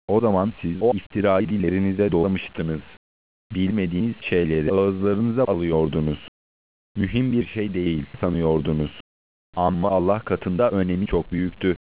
O zaman siz o iftirayı dillerinize dolamıştınız. Bilmediğiniz şeyleri ağızlarınıza alıyordunuz. Mühim bir şey değil sanıyordunuz. Ama Allah katında önemi çok büyüktü.